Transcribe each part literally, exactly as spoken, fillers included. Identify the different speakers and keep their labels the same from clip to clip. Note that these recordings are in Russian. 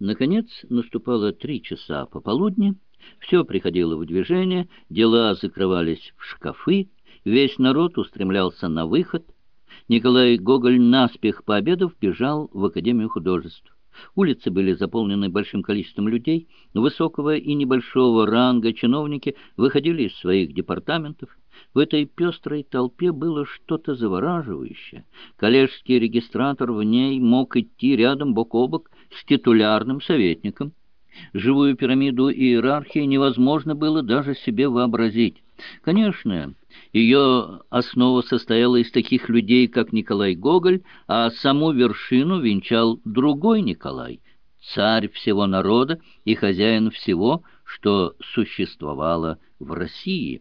Speaker 1: Наконец наступало три часа пополудни, все приходило в движение, дела закрывались в шкафы, весь народ устремлялся на выход. Николай Гоголь, наспех пообедав, бежал в Академию художеств. Улицы были заполнены большим количеством людей, высокого и небольшого ранга чиновники выходили из своих департаментов. В этой пестрой толпе было что-то завораживающее. Коллежский регистратор в ней мог идти рядом бок о бок с титулярным советником. Живую пирамиду иерархии невозможно было даже себе вообразить. Конечно, ее основа состояла из таких людей, как Николай Гоголь, а саму вершину венчал другой Николай, царь всего народа и хозяин всего, что существовало в России.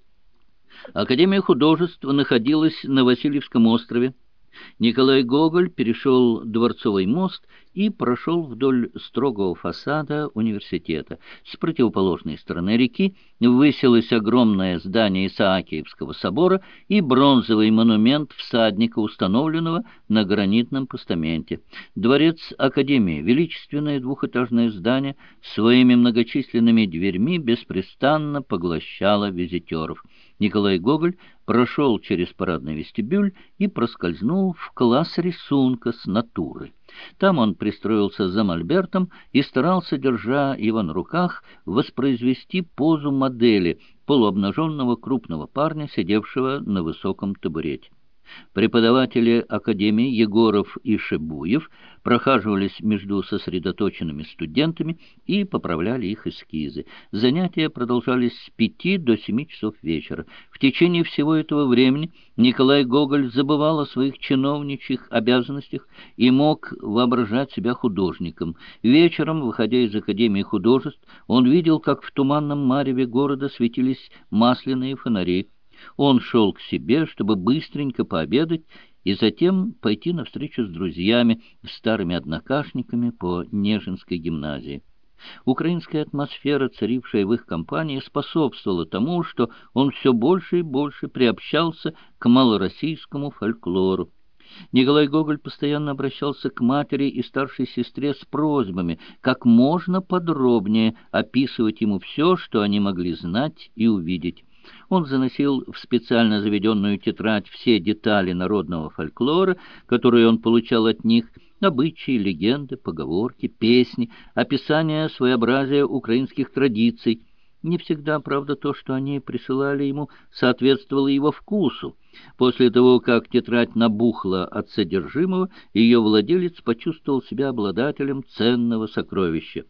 Speaker 1: Академия художеств находилась на Васильевском острове. Николай Гоголь перешел Дворцовый мост и прошел вдоль строгого фасада университета. С противоположной стороны реки высилось огромное здание Исаакиевского собора и бронзовый монумент всадника, установленного на гранитном постаменте. Дворец Академии, величественное двухэтажное здание, своими многочисленными дверьми беспрестанно поглощало визитеров. Николай Гоголь прошел через парадный вестибюль и проскользнул в класс рисунка с натуры. Там он пристроился за мольбертом и старался, держа его на руках, воспроизвести позу модели полуобнаженного крупного парня, сидевшего на высоком табурете. Преподаватели Академии Егоров и Шебуев прохаживались между сосредоточенными студентами и поправляли их эскизы. Занятия продолжались с пяти до семи часов вечера. В течение всего этого времени Николай Гоголь забывал о своих чиновничьих обязанностях и мог воображать себя художником. Вечером, выходя из Академии художеств, он видел, как в туманном мареве города светились масляные фонари. Он шел к себе, чтобы быстренько пообедать и затем пойти на встречу с друзьями, старыми однокашниками по Нежинской гимназии. Украинская атмосфера, царившая в их компании, способствовала тому, что он все больше и больше приобщался к малороссийскому фольклору. Николай Гоголь постоянно обращался к матери и старшей сестре с просьбами как можно подробнее описывать ему все, что они могли знать и увидеть. Он заносил в специально заведенную тетрадь все детали народного фольклора, которые он получал от них: обычаи, легенды, поговорки, песни, описание своеобразия украинских традиций. Не всегда, правда, то, что они присылали ему, соответствовало его вкусу. После того, как тетрадь набухла от содержимого, ее владелец почувствовал себя обладателем ценного сокровища.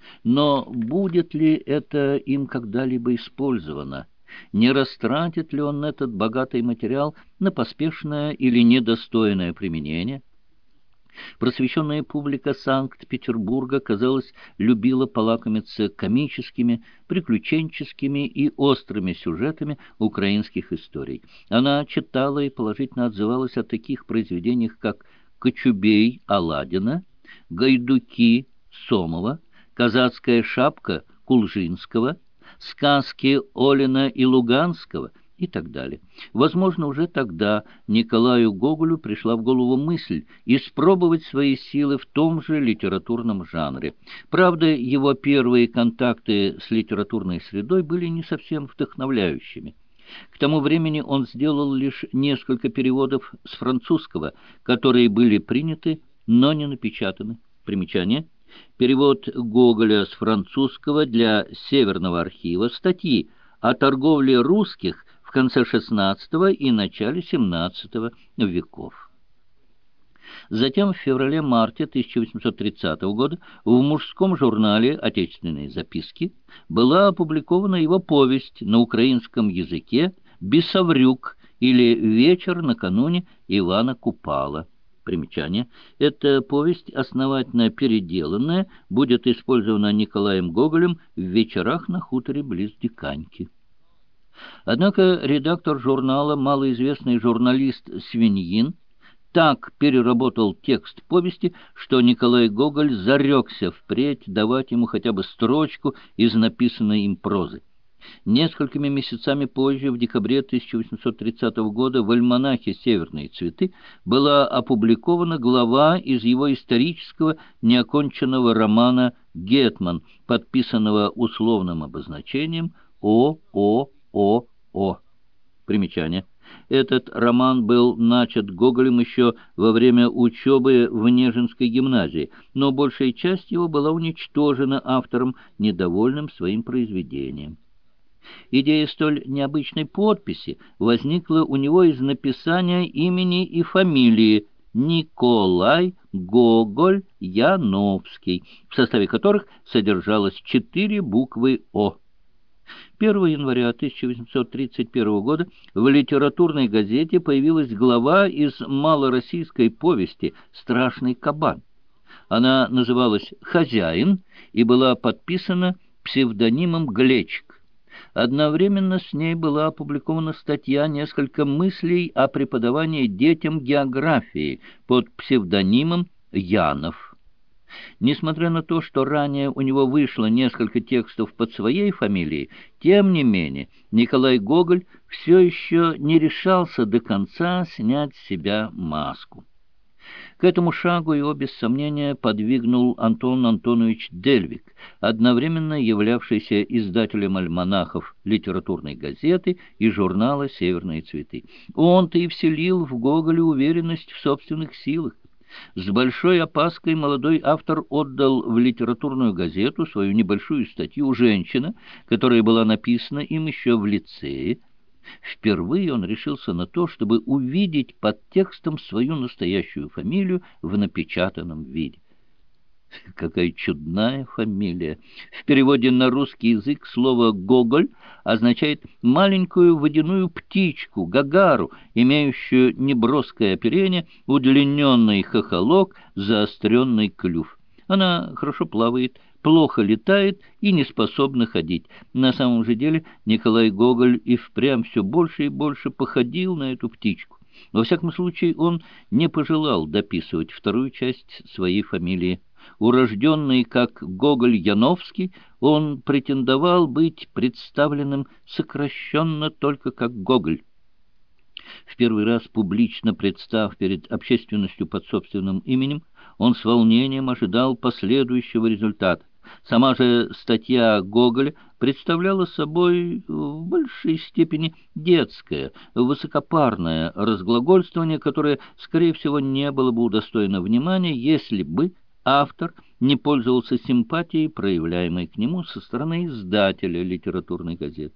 Speaker 1: Но будет ли это им когда-либо использовано? Не растратит ли он этот богатый материал на поспешное или недостойное применение? Просвещенная публика Санкт-Петербурга, казалось, любила полакомиться комическими, приключенческими и острыми сюжетами украинских историй. Она читала и положительно отзывалась о таких произведениях, как «Кочубей» Аладдина, «Гайдуки» Сомова, «Казацкая шапка» Кулжинского, сказки Олина и Луганского и так далее. Возможно, уже тогда Николаю Гоголю пришла в голову мысль испробовать свои силы в том же литературном жанре. Правда, его первые контакты с литературной средой были не совсем вдохновляющими. К тому времени он сделал лишь несколько переводов с французского, которые были приняты, но не напечатаны. Примечание. Перевод Гоголя с французского для Северного архива, статьи о торговле русских в конце шестнадцатого и начале семнадцатого веков. Затем в феврале-марте тысяча восемьсот тридцатого года в мужском журнале «Отечественные записки» была опубликована его повесть на украинском языке «Бесоврюк» или «Вечер накануне Ивана Купала». Примечание. Эта повесть, основательно переделанная, будет использована Николаем Гоголем в вечерах на хуторе близ Диканьки. Однако редактор журнала, малоизвестный журналист Свиньин, так переработал текст повести, что Николай Гоголь зарекся впредь давать ему хотя бы строчку из написанной им прозы. Несколькими месяцами позже, в декабре тысяча восемьсот тридцатого года, в альманахе «Северные цветы» была опубликована глава из его исторического неоконченного романа «Гетман», подписанного условным обозначением О О О О. Примечание. Этот роман был начат Гоголем еще во время учебы в Нежинской гимназии, но большая часть его была уничтожена автором, недовольным своим произведением. Идея столь необычной подписи возникла у него из написания имени и фамилии Николай Гоголь Яновский, в составе которых содержалось четыре буквы «О». первого января тысяча восемьсот тридцать первого года в литературной газете появилась глава из малороссийской повести «Страшный кабан». Она называлась «Хозяин» и была подписана псевдонимом Глечик. Одновременно с ней была опубликована статья «Несколько мыслей о преподавании детям географии» под псевдонимом Янов. Несмотря на то, что ранее у него вышло несколько текстов под своей фамилией, тем не менее Николай Гоголь все еще не решался до конца снять с себя маску. К этому шагу его, без сомнения, подвигнул Антон Антонович Дельвиг, одновременно являвшийся издателем альманахов литературной газеты и журнала «Северные цветы». Он-то и вселил в Гоголя уверенность в собственных силах. С большой опаской молодой автор отдал в литературную газету свою небольшую статью «Женщина», которая была написана им еще в лицее. Впервые он решился на то, чтобы увидеть под текстом свою настоящую фамилию в напечатанном виде. Какая чудная фамилия! В переводе на русский язык слово «Гоголь» означает маленькую водяную птичку, гагару, имеющую неброское оперение, удлиненный хохолок, заостренный клюв. Она хорошо плавает, плохо летает и не способна ходить. На самом же деле Николай Гоголь и впрямь все больше и больше походил на эту птичку. Во всяком случае, он не пожелал дописывать вторую часть своей фамилии. Урожденный как Гоголь-Яновский, он претендовал быть представленным сокращенно только как Гоголь. В первый раз публично представ перед общественностью под собственным именем, он с волнением ожидал последующего результата. Сама же статья Гоголя представляла собой в большей степени детское, высокопарное разглагольствование, которое, скорее всего, не было бы удостоено внимания, если бы автор не пользовался симпатией, проявляемой к нему со стороны издателя литературной газеты.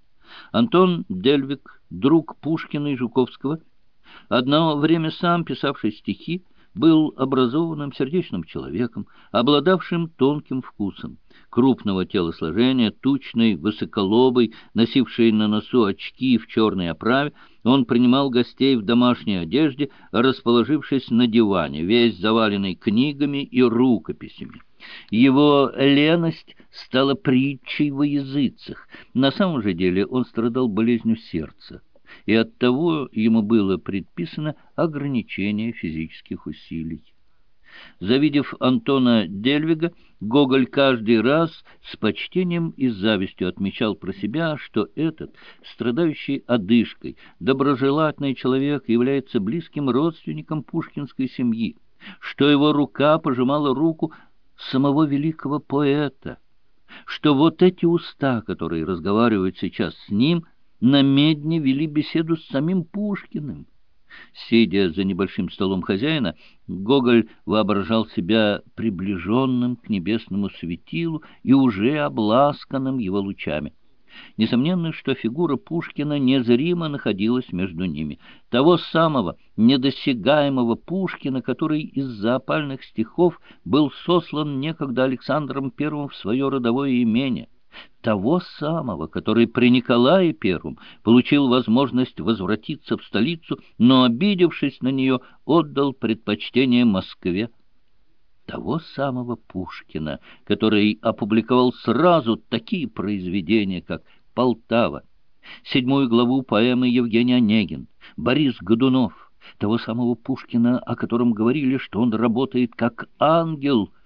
Speaker 1: Антон Дельвиг, друг Пушкина и Жуковского, одно время сам писавший стихи, был образованным, сердечным человеком, обладавшим тонким вкусом. Крупного телосложения, тучный, высоколобый, носивший на носу очки в черной оправе, он принимал гостей в домашней одежде, расположившись на диване, весь заваленный книгами и рукописями. Его леность стала притчей во языцах. На самом же деле он страдал болезнью сердца, и оттого ему было предписано ограничение физических усилий. Завидев Антона Дельвига, Гоголь каждый раз с почтением и завистью отмечал про себя, что этот, страдающий одышкой, доброжелательный человек является близким родственником пушкинской семьи, что его рука пожимала руку самого великого поэта, что вот эти уста, которые разговаривают сейчас с ним, на медне вели беседу с самим Пушкиным. Сидя за небольшим столом хозяина, Гоголь воображал себя приближенным к небесному светилу и уже обласканным его лучами. Несомненно, что фигура Пушкина незримо находилась между ними. Того самого недосягаемого Пушкина, который из-за опальных стихов был сослан некогда Александром Первым в свое родовое имение. Того самого, который при Николае Первом получил возможность возвратиться в столицу, но, обидевшись на нее, отдал предпочтение Москве. Того самого Пушкина, который опубликовал сразу такие произведения, как «Полтава», седьмую главу поэмы Евгений Онегин, Борис Годунов, того самого Пушкина, о котором говорили, что он работает как ангел,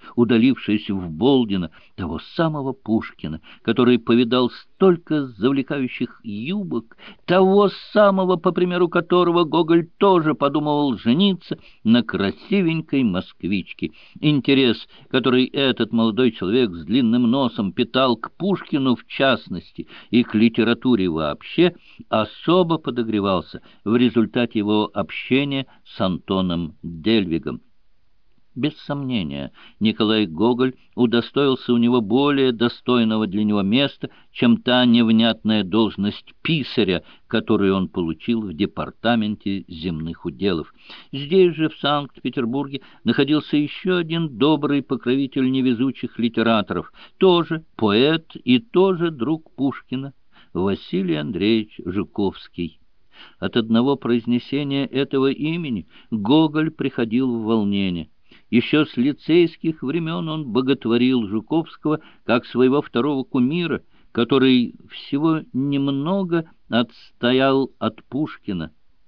Speaker 1: удалившись в Болдино, того самого Пушкина, который повидал столько завлекающих юбок, того самого, по примеру которого Гоголь тоже подумывал жениться на красивенькой москвичке. Интерес, который этот молодой человек с длинным носом питал к Пушкину в частности и к литературе вообще, особо подогревался в результате его общения с Антоном Дельвигом. Без сомнения, Николай Гоголь удостоился у него более достойного для него места, чем та невнятная должность писаря, которую он получил в департаменте земных уделов. Здесь же, в Санкт-Петербурге, находился еще один добрый покровитель невезучих литераторов, тоже поэт и тоже друг Пушкина, Василий Андреевич Жуковский. От одного произнесения этого имени Гоголь приходил в волнение. Еще с лицейских времен он боготворил Жуковского как своего второго кумира, который всего немного отстоял от Пушкина.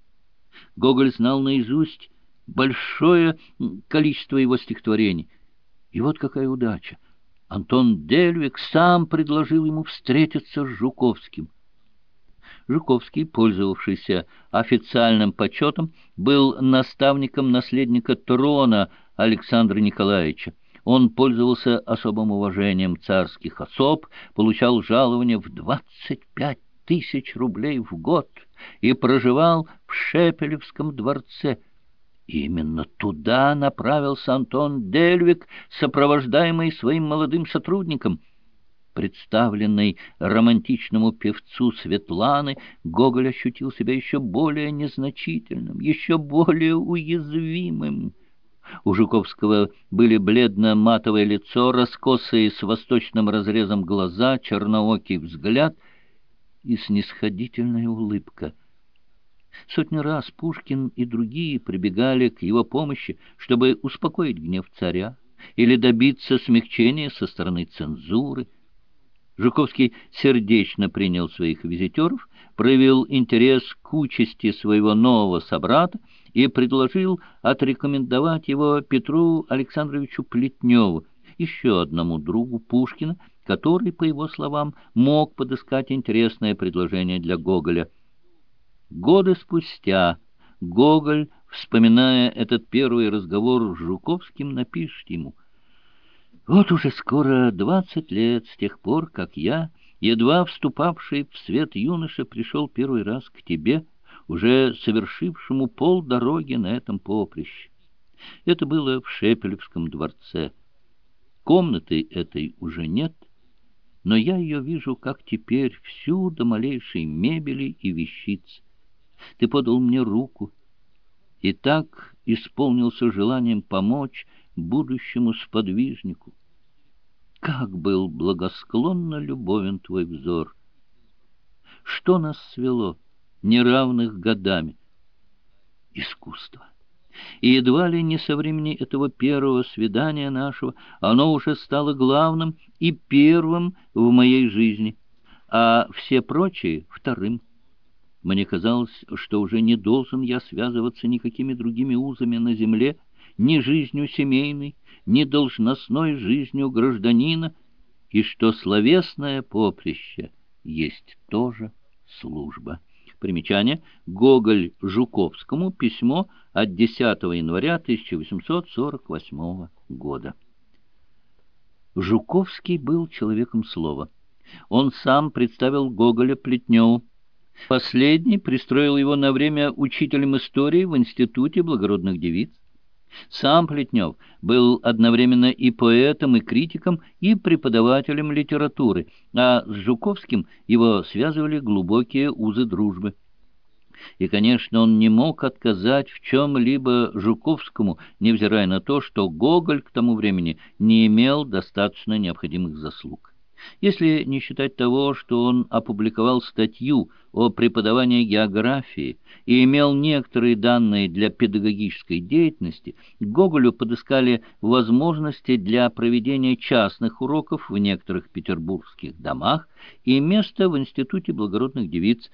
Speaker 1: Гоголь знал наизусть большое количество его стихотворений. И вот какая удача! Антон Дельвиг сам предложил ему встретиться с Жуковским. Жуковский, пользовавшийся официальным почетом, был наставником наследника трона Александра Николаевича. Он пользовался особым уважением царских особ, получал жалование в двадцать пять тысяч рублей в год и проживал в Шепелевском дворце. И именно туда направился Антон Дельвиг, сопровождаемый своим молодым сотрудником. Представленный романтичному певцу Светланы, Гоголь ощутил себя еще более незначительным, еще более уязвимым. У Жуковского были бледно-матовое лицо, раскосые с восточным разрезом глаза, черноокий взгляд и снисходительная улыбка. Сотни раз Пушкин и другие прибегали к его помощи, чтобы успокоить гнев царя или добиться смягчения со стороны цензуры. Жуковский сердечно принял своих визитеров, проявил интерес к участи своего нового собрата и предложил отрекомендовать его Петру Александровичу Плетневу, еще одному другу Пушкина, который, по его словам, мог подыскать интересное предложение для Гоголя. Годы спустя Гоголь, вспоминая этот первый разговор с Жуковским, напишет ему: «Вот уже скоро двадцать лет с тех пор, как я, едва вступавший в свет юноша, пришел первый раз к тебе, уже совершившему полдороги на этом поприще. Это было в Шепелевском дворце. Комнаты этой уже нет, но я ее вижу, как теперь, всю до малейшей мебели и вещиц. Ты подал мне руку, и так исполнился желанием помочь будущему сподвижнику. Как был благосклонно любовен твой взор! Что нас свело неравных годами? Искусство. И едва ли не со времени этого первого свидания нашего оно уже стало главным и первым в моей жизни, а все прочие — вторым. Мне казалось, что уже не должен я связываться никакими другими узами на земле, ни жизнью семейной, ни должностной жизнью гражданина, и что словесное поприще есть тоже служба». Примечание. Гоголь Жуковскому. Письмо от десятого января тысяча восемьсот сорок восьмого года. Жуковский был человеком слова. Он сам представил Гоголя Плетневу. Последний пристроил его на время учителем истории в Институте благородных девиц. Сам Плетнев был одновременно и поэтом, и критиком, и преподавателем литературы, а с Жуковским его связывали глубокие узы дружбы. И, конечно, он не мог отказать в чем-либо Жуковскому, невзирая на то, что Гоголь к тому времени не имел достаточно необходимых заслуг. Если не считать того, что он опубликовал статью о преподавании географии и имел некоторые данные для педагогической деятельности, Гоголю подыскали возможности для проведения частных уроков в некоторых петербургских домах и место в Институте благородных девиц.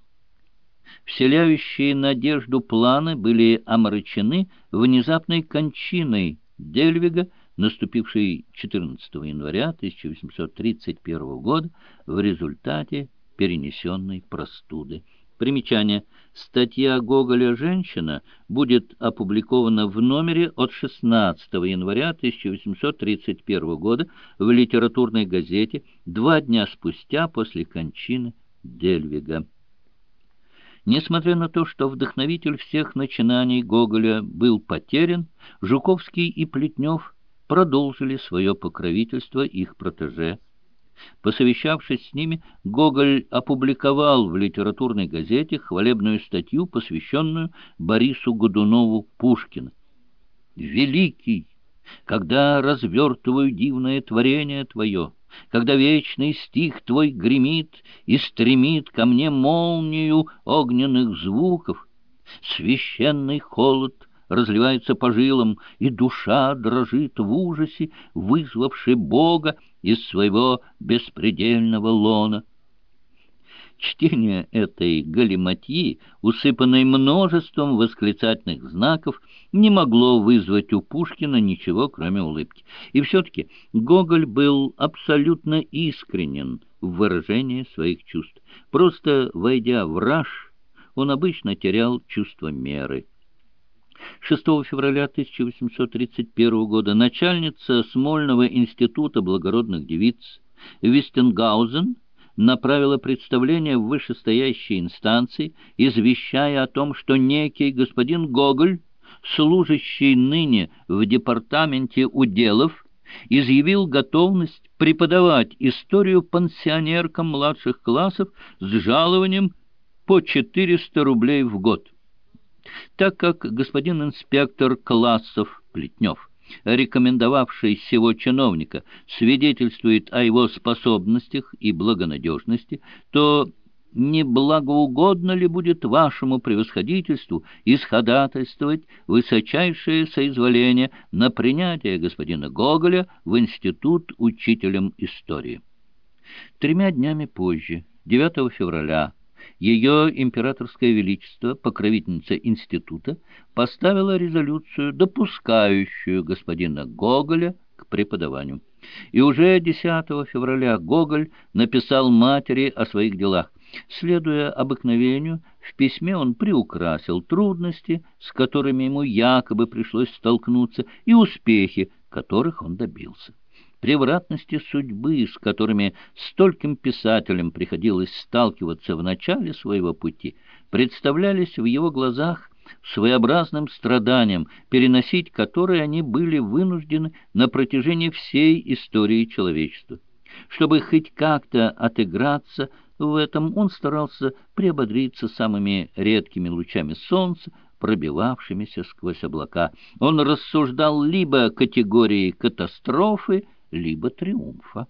Speaker 1: Вселяющие надежду планы были омрачены внезапной кончиной Дельвига наступивший четырнадцатого января тысяча восемьсот тридцать первого года в результате перенесенной простуды. Примечание. Статья Гоголя «Женщина» будет опубликована в номере от шестнадцатого января тысяча восемьсот тридцать первого года в литературной газете два дня спустя после кончины Дельвига. Несмотря на то, что вдохновитель всех начинаний Гоголя был потерян, Жуковский и Плетнев продолжили свое покровительство их протеже. Посовещавшись с ними, Гоголь опубликовал в литературной газете хвалебную статью, посвященную Борису Годунову Пушкину. «Великий, когда развертываю дивное творение твое, когда вечный стих твой гремит и стремит ко мне молнию огненных звуков, священный холод разливается по жилам, и душа дрожит в ужасе, вызвавши Бога из своего беспредельного лона». Чтение этой галиматьи, усыпанной множеством восклицательных знаков, не могло вызвать у Пушкина ничего, кроме улыбки. И все-таки Гоголь был абсолютно искренен в выражении своих чувств. Просто войдя в раж, он обычно терял чувство меры. шестого февраля тысяча восемьсот тридцать первого года начальница Смольного института благородных девиц Вестенгаузен направила представление в вышестоящей инстанции, извещая о том, что некий господин Гоголь, служащий ныне в департаменте уделов, изъявил готовность преподавать историю пансионеркам младших классов с жалованием по четыреста рублей в год. Так как господин инспектор классов Плетнев, рекомендовавший сего чиновника, свидетельствует о его способностях и благонадежности, то не благоугодно ли будет вашему превосходительству исходатайствовать высочайшее соизволение на принятие господина Гоголя в институт учителем истории? Тремя днями позже, девятого февраля, ее императорское величество, покровительница института, поставила резолюцию, допускающую господина Гоголя к преподаванию. И уже десятого февраля Гоголь написал матери о своих делах. Следуя обыкновению, в письме он приукрасил трудности, с которыми ему якобы пришлось столкнуться, и успехи, которых он добился. Превратности судьбы, с которыми стольким писателям приходилось сталкиваться в начале своего пути, представлялись в его глазах своеобразным страданием, переносить которые они были вынуждены на протяжении всей истории человечества. Чтобы хоть как-то отыграться в этом, он старался приободриться самыми редкими лучами солнца, пробивавшимися сквозь облака. Он рассуждал либо категорией катастрофы, либо триумфа.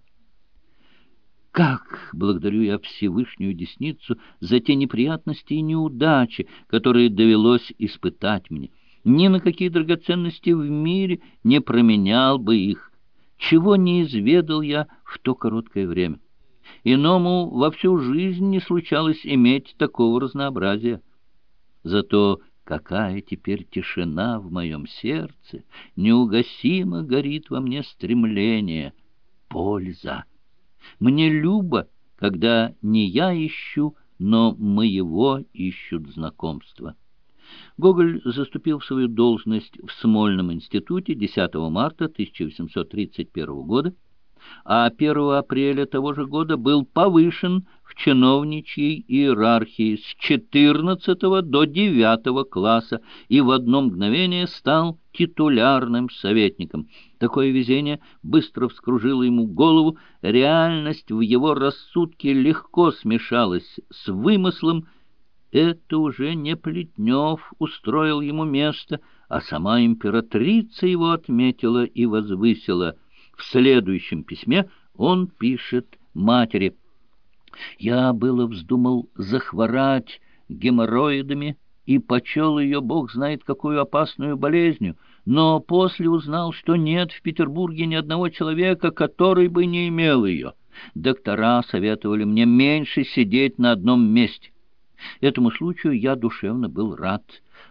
Speaker 1: Как благодарю я Всевышнюю Десницу за те неприятности и неудачи, которые довелось испытать мне. Ни на какие драгоценности в мире не променял бы их, чего не изведал я в то короткое время. Иному во всю жизнь не случалось иметь такого разнообразия. Зато какая теперь тишина в моем сердце, неугасимо горит во мне стремление, польза. Мне любо, когда не я ищу, но моего ищут знакомства. Гоголь заступил в свою должность в Смольном институте десятого марта тысяча восемьсот тридцать первого года, а первого апреля того же года был повышен в чиновничьей иерархии с четырнадцатого до девятого класса и в одно мгновение стал титулярным советником. Такое везение быстро вскружило ему голову, реальность в его рассудке легко смешалась с вымыслом. Это уже не Плетнев устроил ему место, а сама императрица его отметила и возвысила. В следующем письме он пишет матери: «Я было вздумал захворать геморроидами и почел ее, Бог знает, какую опасную болезнью, но после узнал, что нет в Петербурге ни одного человека, который бы не имел ее. Доктора советовали мне меньше сидеть на одном месте. Этому случаю я душевно был рад.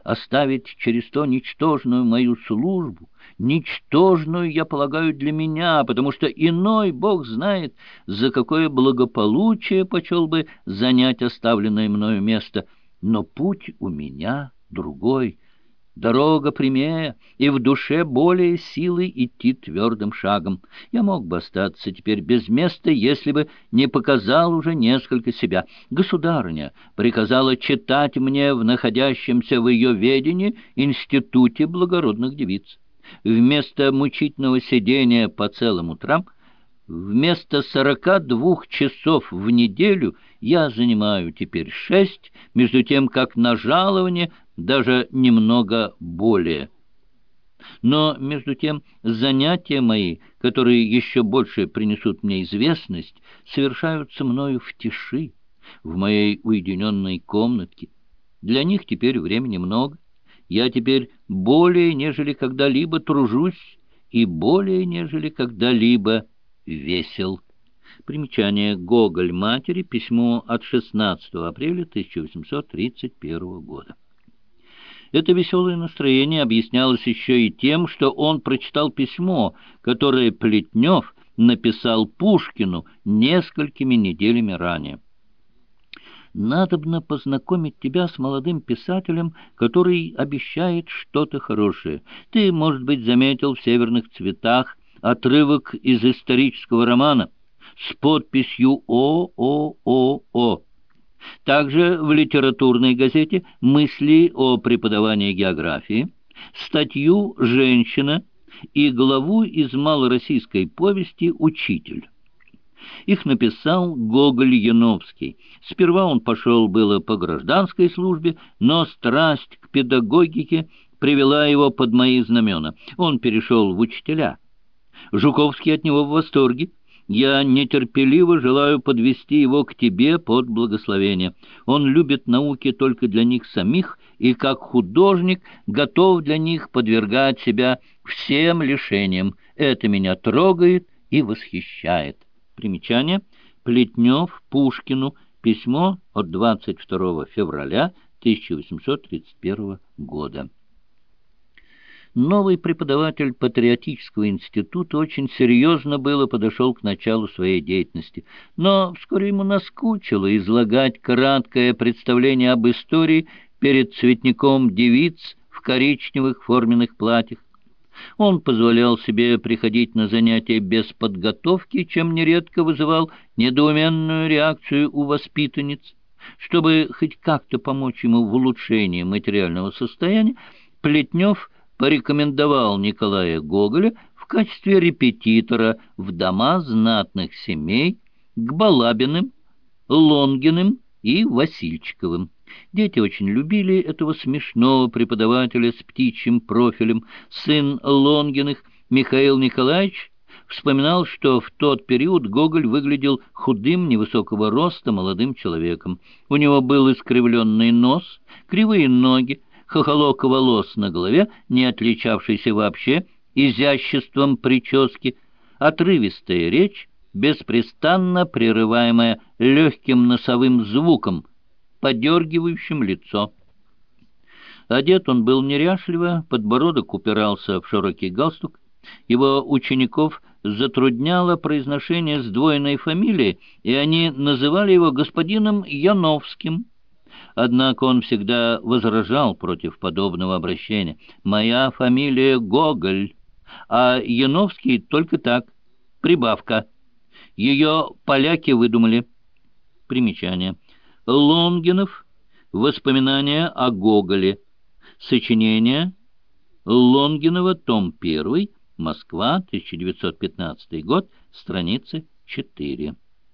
Speaker 1: оставить через то ничтожную мою службу, ничтожную, я полагаю, для меня, потому что иной, Бог знает, за какое благополучие почел бы занять оставленное мною место, но путь у меня другой». Дорога прямее, и в душе более силы идти твердым шагом. Я мог бы остаться теперь без места, если бы не показал уже несколько себя. Государыня приказала читать мне в находящемся в ее ведении Институте благородных девиц. Вместо мучительного сидения по целым утрам, вместо сорока двух часов в неделю я занимаю теперь шесть, между тем, как на жалование даже немного более. Но, между тем, занятия мои, которые еще больше принесут мне известность, совершаются мною в тиши, в моей уединенной комнатке. Для них теперь времени много. Я теперь более, нежели когда-либо тружусь, и более, нежели когда-либо весел. Примечание. Гоголь матери. Письмо от шестнадцатого апреля тысяча восемьсот тридцать первого года. Это веселое настроение объяснялось еще и тем, что он прочитал письмо, которое Плетнев написал Пушкину несколькими неделями ранее. «Надобно познакомить тебя с молодым писателем, который обещает что-то хорошее. Ты, может быть, заметил в «Северных цветах» отрывок из исторического романа с подписью О О О О. Также в литературной газете «Мысли о преподавании географии», статью «Женщина» и главу из малороссийской повести «Учитель». Их написал Гоголь Яновский. Сперва он пошел было по гражданской службе, но страсть к педагогике привела его под мои знамена. Он перешел в учителя. Жуковский от него в восторге. Я нетерпеливо желаю подвести его к тебе под благословение. Он любит науки только для них самих и, как художник, готов для них подвергать себя всем лишениям. Это меня трогает и восхищает». Примечание. Плетнев Пушкину. Письмо от двадцать второго февраля тысяча восемьсот тридцать первого года. Новый преподаватель патриотического института очень серьезно было подошел к началу своей деятельности, но вскоре ему наскучило излагать краткое представление об истории перед цветником девиц в коричневых форменных платьях. Он позволял себе приходить на занятия без подготовки, чем нередко вызывал недоуменную реакцию у воспитанниц. Чтобы хоть как-то помочь ему в улучшении материального состояния, Плетнев порекомендовал Николая Гоголя в качестве репетитора в дома знатных семей к Балабиным, Лонгиным и Васильчиковым. Дети очень любили этого смешного преподавателя с птичьим профилем. Сын Лонгиных, Михаил Николаевич, вспоминал, что в тот период Гоголь выглядел худым, невысокого роста молодым человеком. У него был искривленный нос, кривые ноги, хохолок волос на голове, не отличавшийся вообще изяществом прически, отрывистая речь, беспрестанно прерываемая легким носовым звуком, подергивающим лицо. Одет он был неряшливо, подбородок упирался в широкий галстук. Его учеников затрудняло произношение сдвоенной фамилии, и они называли его господином Яновским. Однако он всегда возражал против подобного обращения. «Моя фамилия Гоголь, а Яновский только так, прибавка. Ее поляки выдумали». Примечание. Лонгинов. Воспоминания о Гоголе. Сочинение Лонгинова, том первый, Москва, тысяча девятьсот пятнадцатый год, страница четыре.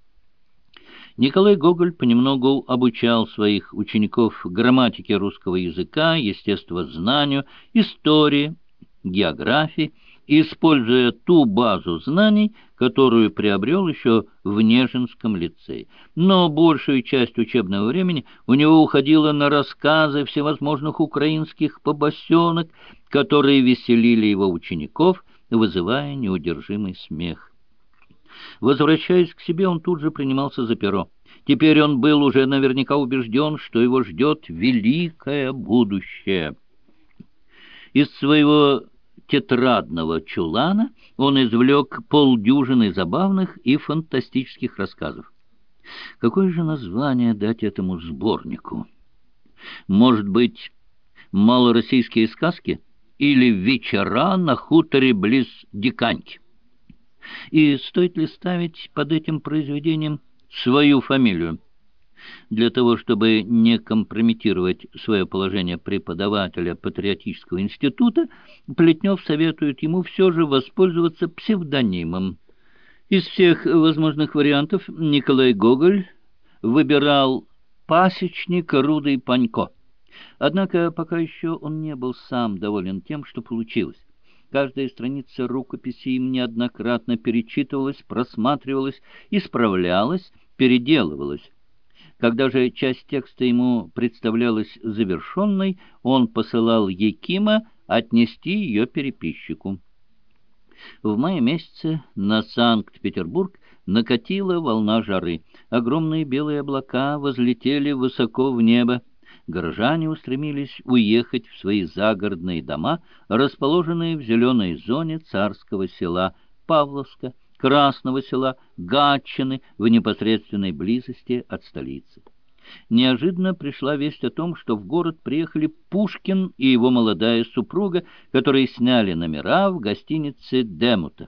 Speaker 1: Николай Гоголь понемногу обучал своих учеников грамматике русского языка, естествознанию, истории, географии, используя ту базу знаний, которую приобрел еще в Нежинском лицее. Но большую часть учебного времени у него уходило на рассказы всевозможных украинских побосенок, которые веселили его учеников, вызывая неудержимый смех. Возвращаясь к себе, он тут же принимался за перо. Теперь он был уже наверняка убежден, что его ждет великое будущее. Из своего тетрадного чулана он извлек полдюжины забавных и фантастических рассказов. Какое же название дать этому сборнику? Может быть, малороссийские сказки или вечера на хуторе близ Диканьки? И стоит ли ставить под этим произведением свою фамилию? Для того, чтобы не компрометировать свое положение преподавателя патриотического института, Плетнев советует ему все же воспользоваться псевдонимом. Из всех возможных вариантов Николай Гоголь выбирал «Пасечник Рудый Панько». Однако пока еще он не был сам доволен тем, что получилось. Каждая страница рукописи им неоднократно перечитывалась, просматривалась, исправлялась, переделывалась. Когда же часть текста ему представлялась завершенной, он посылал Якима отнести ее переписчику. В мае месяце на Санкт-Петербург накатила волна жары. Огромные белые облака возлетели высоко в небо. Горожане устремились уехать в свои загородные дома, расположенные в зеленой зоне царского села Павловска, Красного села, Гатчины, в непосредственной близости от столицы. Неожиданно пришла весть о том, что в город приехали Пушкин и его молодая супруга, которые сняли номера в гостинице «Демута».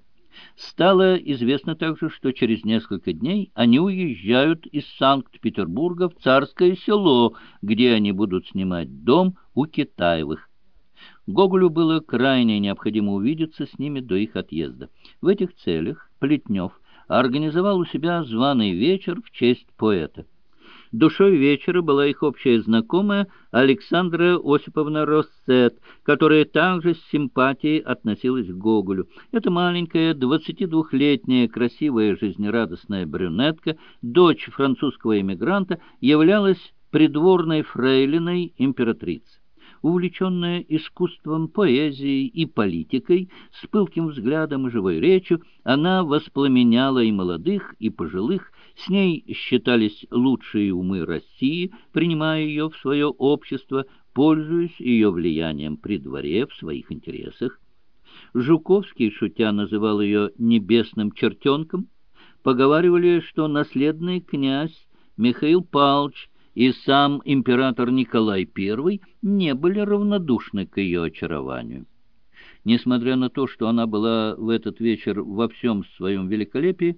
Speaker 1: Стало известно также, что через несколько дней они уезжают из Санкт-Петербурга в Царское село, где они будут снимать дом у Китаевых. Гоголю было крайне необходимо увидеться с ними до их отъезда. В этих целях Плетнев организовал у себя званый вечер в честь поэта. Душой вечера была их общая знакомая Александра Осиповна Россет, которая также с симпатией относилась к Гоголю. Эта маленькая, двадцатидвухлетняя, красивая, жизнерадостная брюнетка, дочь французского эмигранта, являлась придворной фрейлиной императрицы. Увлеченная искусством, поэзией и политикой, с пылким взглядом и живой речью, она воспламеняла и молодых, и пожилых. С ней считались лучшие умы России, принимая ее в свое общество, пользуясь ее влиянием при дворе в своих интересах. Жуковский, шутя, называл ее «небесным чертенком». Поговаривали, что наследный князь Михаил Павлович и сам император Николай Первый не были равнодушны к ее очарованию. Несмотря на то, что она была в этот вечер во всем своем великолепии,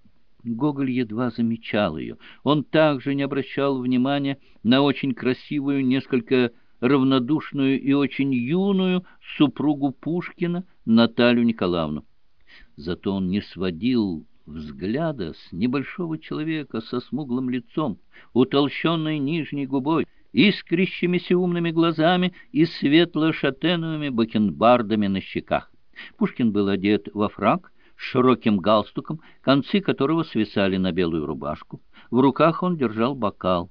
Speaker 1: Гоголь едва замечал ее. Он также не обращал внимания на очень красивую, несколько равнодушную и очень юную супругу Пушкина Наталью Николаевну. Зато он не сводил взгляда с небольшого человека со смуглым лицом, утолщенной нижней губой, искрящимися умными глазами и светло-шатеновыми бакенбардами на щеках. Пушкин был одет во фрак с широким галстуком, концы которого свисали на белую рубашку. В руках он держал бокал.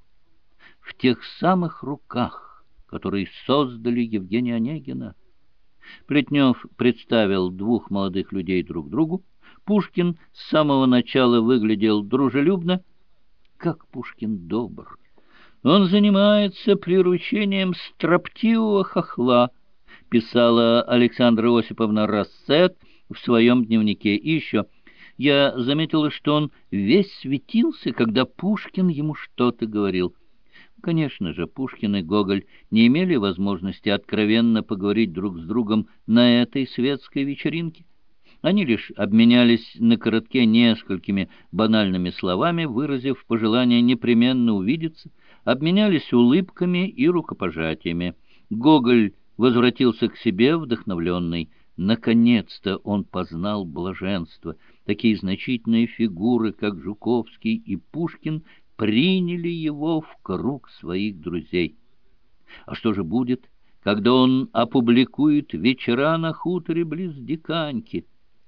Speaker 1: В тех самых руках, которые создали Евгения Онегина. Плетнев представил двух молодых людей друг другу. Пушкин с самого начала выглядел дружелюбно. Как Пушкин добр! Он занимается приручением строптивого хохла, писала Александра Осиповна Россет в своем дневнике. И еще я заметила, что он весь светился, когда Пушкин ему что-то говорил. Конечно же, Пушкин и Гоголь не имели возможности откровенно поговорить друг с другом на этой светской вечеринке. Они лишь обменялись на коротке несколькими банальными словами, выразив пожелание непременно увидеться, обменялись улыбками и рукопожатиями. Гоголь возвратился к себе вдохновленный. Наконец-то он познал блаженство. Такие значительные фигуры, как Жуковский и Пушкин, приняли его в круг своих друзей. А что же будет, когда он опубликует «Вечера на хуторе близ Диканьки»?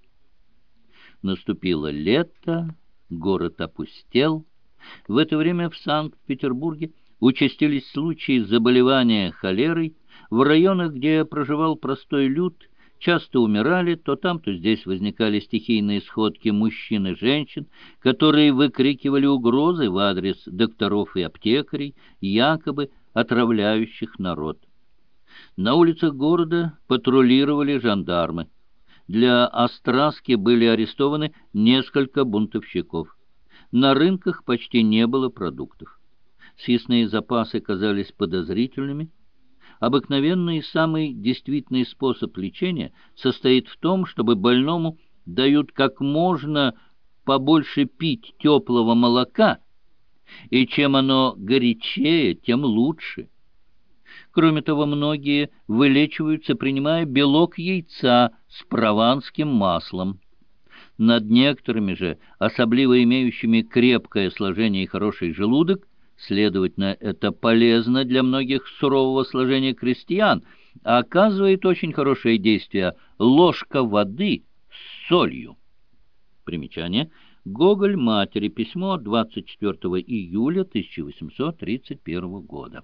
Speaker 1: Наступило лето, город опустел. В это время в Санкт-Петербурге участились случаи заболевания холерой. В районах, где проживал простой люд, часто умирали, то там, то здесь возникали стихийные сходки мужчин и женщин, которые выкрикивали угрозы в адрес докторов и аптекарей, якобы отравляющих народ. На улицах города патрулировали жандармы. Для Остраски были арестованы несколько бунтовщиков. На рынках почти не было продуктов. Съестные запасы казались подозрительными. Обыкновенный и самый действительный способ лечения состоит в том, чтобы больному дают как можно побольше пить теплого молока, и чем оно горячее, тем лучше. Кроме того, многие вылечиваются, принимая белок яйца с прованским маслом. Над некоторыми же, особливо имеющими крепкое сложение и хороший желудок, следовательно, это полезно для многих сурового сложения крестьян, а оказывает очень хорошее действие ложка воды с солью. Примечание. Гоголь матери. Письмо двадцать четвёртого июля тысяча восемьсот тридцать первого года.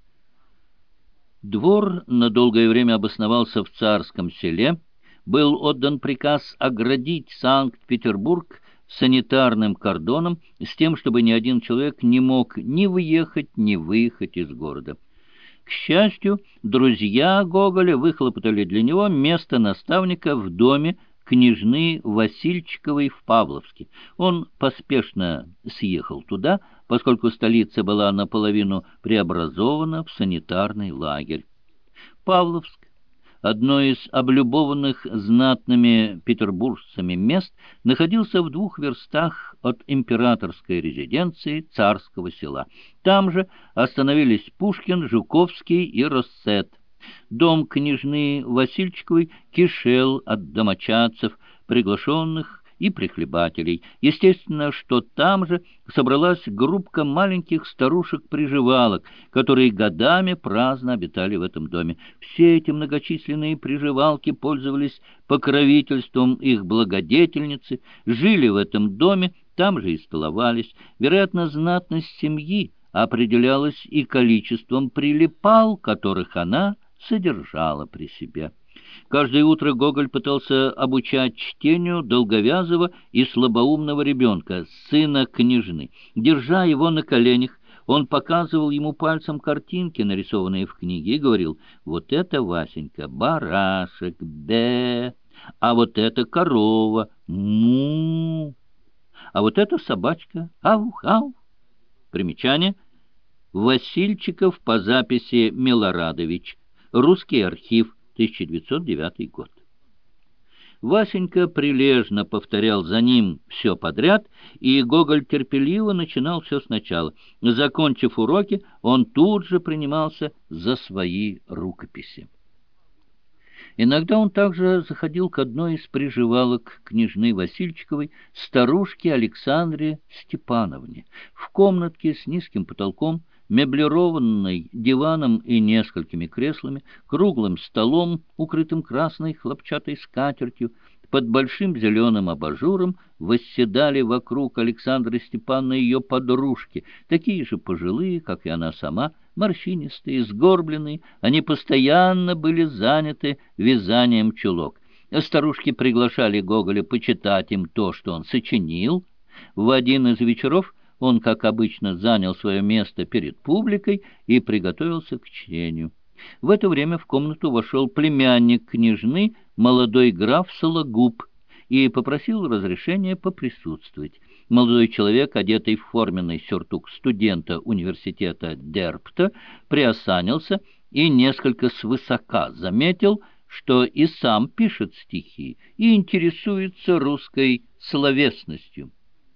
Speaker 1: Двор на долгое время обосновался в Царском селе. Был отдан приказ оградить Санкт-Петербург санитарным кордоном с тем, чтобы ни один человек не мог ни въехать, ни выехать из города. К счастью, друзья Гоголя выхлопотали для него место наставника в доме княжны Васильчиковой в Павловске. Он поспешно съехал туда, поскольку столица была наполовину преобразована в санитарный лагерь. Павловск, одно из облюбованных знатными петербуржцами мест, находился в двух верстах от императорской резиденции Царского села. Там же остановились Пушкин, Жуковский и Россет. Дом княжны Васильчиковой кишел от домочадцев, приглашенных и прихлебателей. Естественно, что там же собралась группка маленьких старушек-приживалок, которые годами праздно обитали в этом доме. Все эти многочисленные приживалки пользовались покровительством их благодетельницы, жили в этом доме, там же и столовались. Вероятно, знатность семьи определялась и количеством прилипал, которых она содержала при себе. Каждое утро Гоголь пытался обучать чтению долговязого и слабоумного ребенка, сына княжны. Держа его на коленях, он показывал ему пальцем картинки, нарисованные в книге, и говорил: «Вот это, Васенька, барашек, бе, а вот это корова, му, а вот это собачка, ау-ау». Примечание. Васильчиков по записи Милорадович. Русский архив, тысяча девятьсот девятый год. Васенька прилежно повторял за ним все подряд, и Гоголь терпеливо начинал все сначала. Закончив уроки, он тут же принимался за свои рукописи. Иногда он также заходил к одной из приживалок княжны Васильчиковой, старушке Александре Степановне, в комнатке с низким потолком, меблированной диваном и несколькими креслами, круглым столом, укрытым красной хлопчатой скатертью. Под большим зеленым абажуром восседали вокруг Александры Степановны ее подружки, такие же пожилые, как и она сама, морщинистые, сгорбленные. Они постоянно были заняты вязанием чулок. Старушки приглашали Гоголя почитать им то, что он сочинил. В один из вечеров он, как обычно, занял свое место перед публикой и приготовился к чтению. В это время в комнату вошел племянник княжны, молодой граф Сологуб, и попросил разрешения поприсутствовать. Молодой человек, одетый в форменный сюртук студента университета Дерпта, приосанился и несколько свысока заметил, что и сам пишет стихи и интересуется русской словесностью.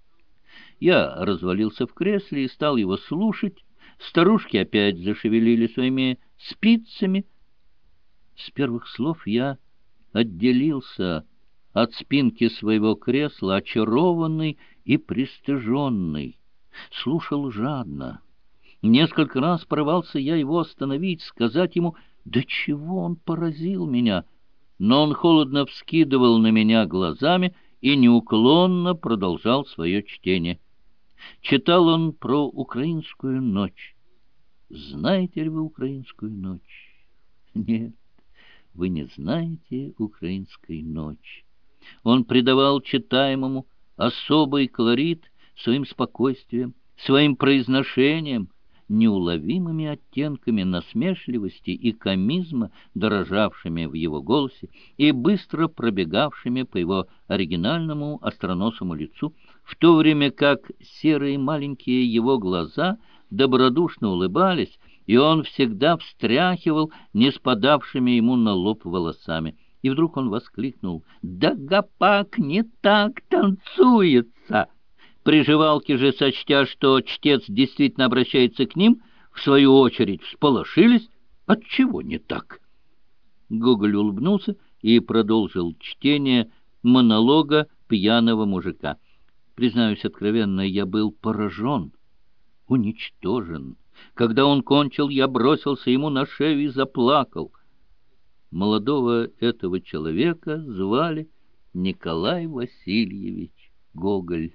Speaker 1: Я развалился в кресле и стал его слушать. Старушки опять зашевелили своими спицами. С первых слов я отделился от спинки своего кресла, очарованный и пристыженный. Слушал жадно. Несколько раз порывался я его остановить, сказать ему, до чего он поразил меня. Но он холодно вскидывал на меня глазами и неуклонно продолжал свое чтение. Читал он про украинскую ночь. Знаете ли вы украинскую ночь? Нет, вы не знаете украинской ночи. Он придавал читаемому особый колорит своим спокойствием, своим произношением, неуловимыми оттенками насмешливости и комизма, дорожавшими в его голосе и быстро пробегавшими по его оригинальному остроносому лицу, в то время как серые маленькие его глаза добродушно улыбались, и он всегда встряхивал не спадавшими ему на лоб волосами. И вдруг он воскликнул: «Да Гопак не так танцуется!» Приживалки же, сочтя, что чтец действительно обращается к ним, в свою очередь всполошились. Отчего не так? Гоголь улыбнулся и продолжил чтение монолога пьяного мужика. Признаюсь откровенно, я был поражен, уничтожен. Когда он кончил, я бросился ему на шею и заплакал. Молодого этого человека звали Николай Васильевич Гоголь.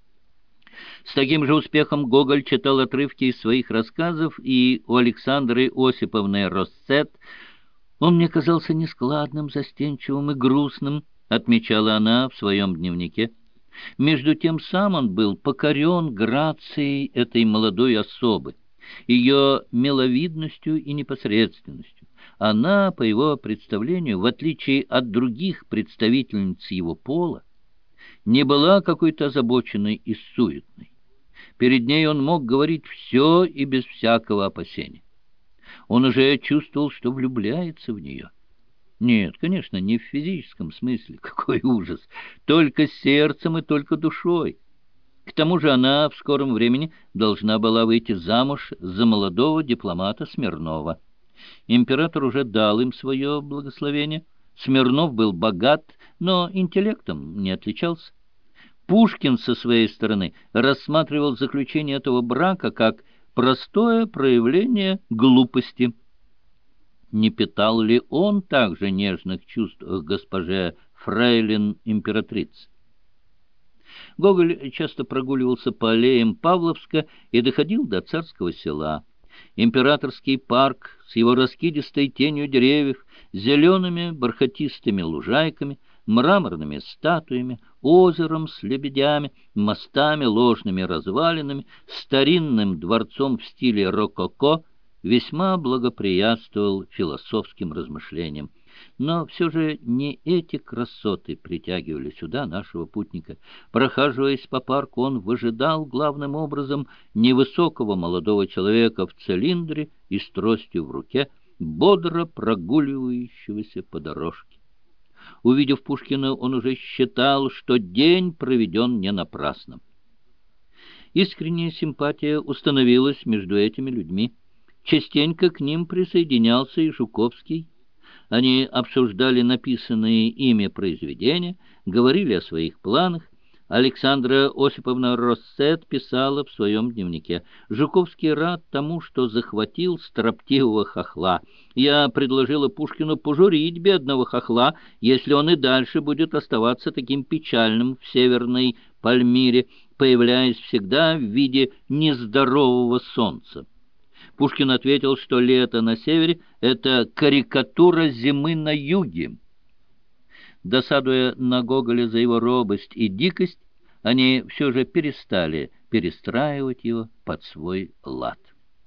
Speaker 1: С таким же успехом Гоголь читал отрывки из своих рассказов и у Александры Осиповны Россет. «Он мне казался нескладным, застенчивым и грустным», — отмечала она в своем дневнике. Между тем сам он был покорен грацией этой молодой особы, ее миловидностью и непосредственностью. Она, по его представлению, в отличие от других представительниц его пола, не была какой-то озабоченной и суетной. Перед ней он мог говорить все и без всякого опасения. Он уже чувствовал, что влюбляется в нее. Нет, конечно, не в физическом смысле, какой ужас, только сердцем и только душой. К тому же она в скором времени должна была выйти замуж за молодого дипломата Смирнова. Император уже дал им свое благословение. Смирнов был богат, но интеллектом не отличался. Пушкин со своей стороны рассматривал заключение этого брака как простое проявление глупости. Не питал ли он также нежных чувств к госпоже фрейлин императрицы? Гоголь часто прогуливался по аллеям Павловска и доходил до Царского Села. Императорский парк с его раскидистой тенью деревьев, зелеными бархатистыми лужайками, мраморными статуями, озером с лебедями, мостами, ложными развалинами, старинным дворцом в стиле рококо весьма благоприятствовал философским размышлениям. Но все же не эти красоты притягивали сюда нашего путника. Прохаживаясь по парку, он выжидал главным образом невысокого молодого человека в цилиндре и с тростью в руке, бодро прогуливающегося по дорожке. Увидев Пушкина, он уже считал, что день проведен не напрасно. Искренняя симпатия установилась между этими людьми. Частенько к ним присоединялся и Жуковский. Они обсуждали написанные ими произведения, говорили о своих планах. Александра Осиповна Россет писала в своем дневнике: «Жуковский рад тому, что захватил строптивого хохла. Я предложила Пушкину пожурить бедного хохла, если он и дальше будет оставаться таким печальным в Северной Пальмире, появляясь всегда в виде нездорового солнца». Пушкин ответил, что лето на севере — это карикатура зимы на юге. Досадуя на Гоголя за его робость и дикость, они все же перестали перестраивать его под свой лад.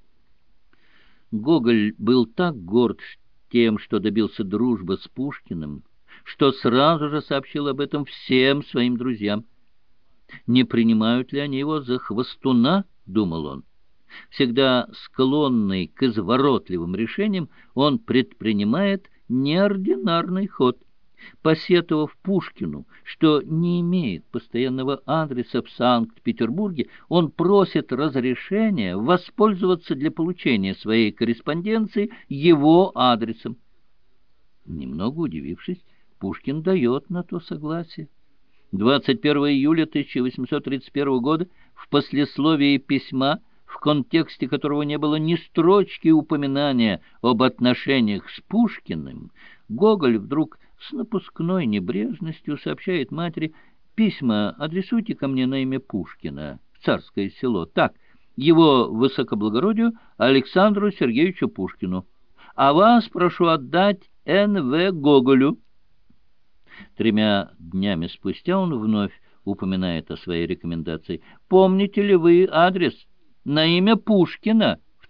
Speaker 1: Гоголь был так горд тем, что добился дружбы с Пушкиным, что сразу же сообщил об этом всем своим друзьям. «Не принимают ли они его за хвостуна?» — думал он. Всегда склонный к изворотливым решениям, он предпринимает неординарный ход. Посетовав Пушкину, что не имеет постоянного адреса в Санкт-Петербурге, он просит разрешения воспользоваться для получения своей корреспонденции его адресом. Немного удивившись, Пушкин дает на то согласие. двадцать первого июля тысяча восемьсот тридцать первого года в послесловии письма, в контексте которого не было ни строчки упоминания об отношениях с Пушкиным, Гоголь вдруг с напускной небрежностью сообщает матери: «Письма адресуйте ко мне на имя Пушкина, в Царское Село, так, его высокоблагородию Александру Сергеевичу Пушкину, а вас прошу отдать Н В Гоголю». Тремя днями спустя он вновь упоминает о своей рекомендации: «Помните ли вы адрес? На имя Пушкина,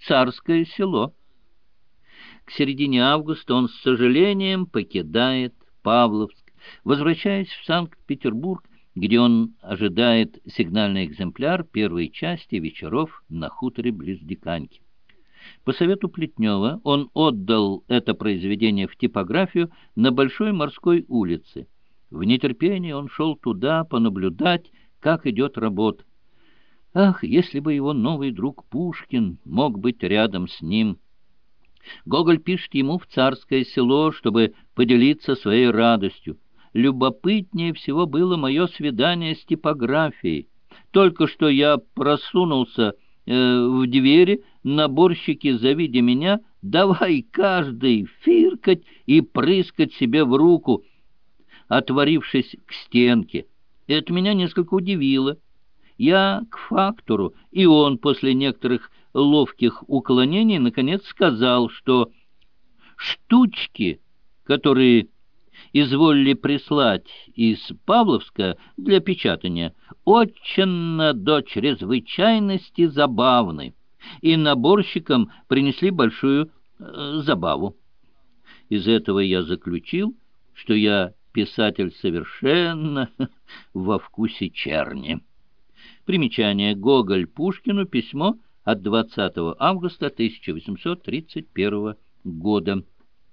Speaker 1: Царское Село. К середине августа он с сожалением покидает Павловск, возвращаясь в Санкт-Петербург, где он ожидает сигнальный экземпляр первой части «Вечеров на хуторе близ Диканьки». По совету Плетнева он отдал это произведение в типографию на Большой Морской улице. В нетерпении он шел туда понаблюдать, как идет работа. Ах, если бы его новый друг Пушкин мог быть рядом с ним! Гоголь пишет ему в Царское Село, чтобы поделиться своей радостью. «Любопытнее всего было мое свидание с типографией. Только что я просунулся э, в двери, наборщики, завидя меня, давай каждый фиркать и прыскать себе в руку, отворившись к стенке. Это меня несколько удивило. Я к фактору, и он после некоторых ловких уклонений наконец сказал, что штучки, которые изволили прислать из Павловска для печатания, очень до чрезвычайности забавны, и наборщикам принесли большую э, забаву. Из этого я заключил, что я писатель совершенно во вкусе черни». Примечание. Гоголь Пушкину. Письмо от двадцатого августа тысяча восемьсот тридцать первого года.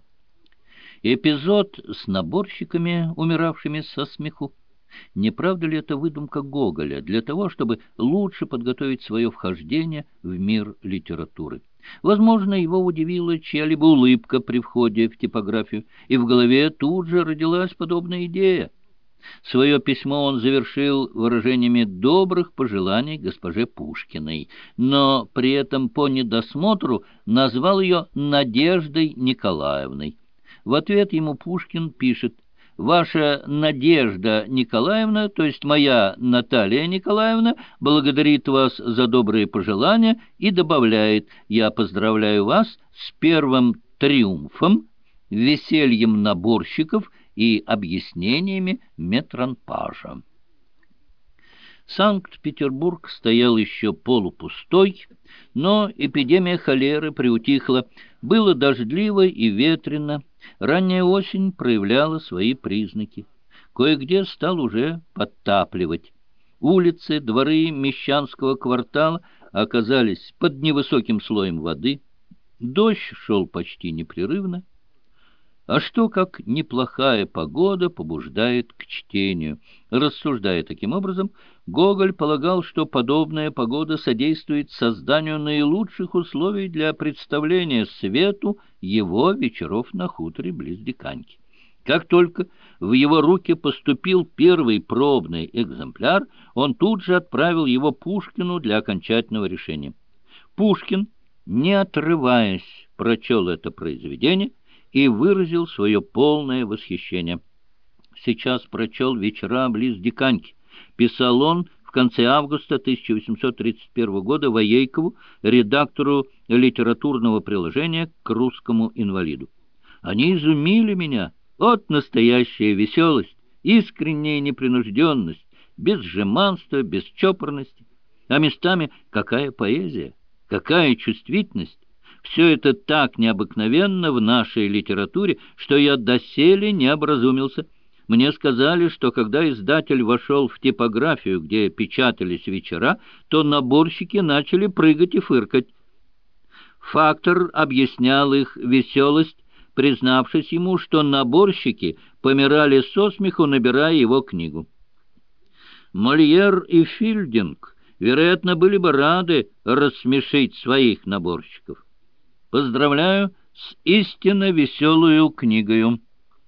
Speaker 1: Эпизод с наборщиками, умиравшими со смеху. Не правда ли это выдумка Гоголя для того, чтобы лучше подготовить свое вхождение в мир литературы? Возможно, его удивила чья-либо улыбка при входе в типографию, и в голове тут же родилась подобная идея. Свое письмо он завершил выражениями добрых пожеланий госпоже Пушкиной, но при этом по недосмотру назвал ее Надеждой Николаевной. В ответ ему Пушкин пишет: «Ваша Надежда Николаевна, то есть моя Наталья Николаевна, благодарит вас за добрые пожелания и добавляет: я поздравляю вас с первым триумфом, весельем наборщиков и объяснениями метранпажа». Санкт-Петербург стоял еще полупустой, но эпидемия холеры приутихла, было дождливо и ветрено, ранняя осень проявляла свои признаки. Кое-где стал уже подтапливать. Улицы, дворы мещанского квартала оказались под невысоким слоем воды, дождь шел почти непрерывно. А что, как неплохая погода побуждает к чтению? Рассуждая таким образом, Гоголь полагал, что подобная погода содействует созданию наилучших условий для представления свету его вечеров на хуторе близ Диканьки. Как только в его руки поступил первый пробный экземпляр, он тут же отправил его Пушкину для окончательного решения. Пушкин, не отрываясь, прочел это произведение и выразил свое полное восхищение. «Сейчас прочел «Вечера близ Диканьки», — писал он в конце августа тысяча восемьсот тридцать первого года Воейкову, редактору литературного приложения к «Русскому инвалиду». «Они изумили меня. Вот настоящая веселость, искренняя непринужденность, без жеманства, без чопорности. А местами какая поэзия, какая чувствительность! Все это так необыкновенно в нашей литературе, что я доселе не образумился. Мне сказали, что когда издатель вошел в типографию, где печатались вечера, то наборщики начали прыгать и фыркать. Фактор объяснял их веселость, признавшись ему, что наборщики помирали со смеху, набирая его книгу. Мольер и Филдинг, вероятно, были бы рады рассмешить своих наборщиков. Поздравляю с истинно веселую книгою».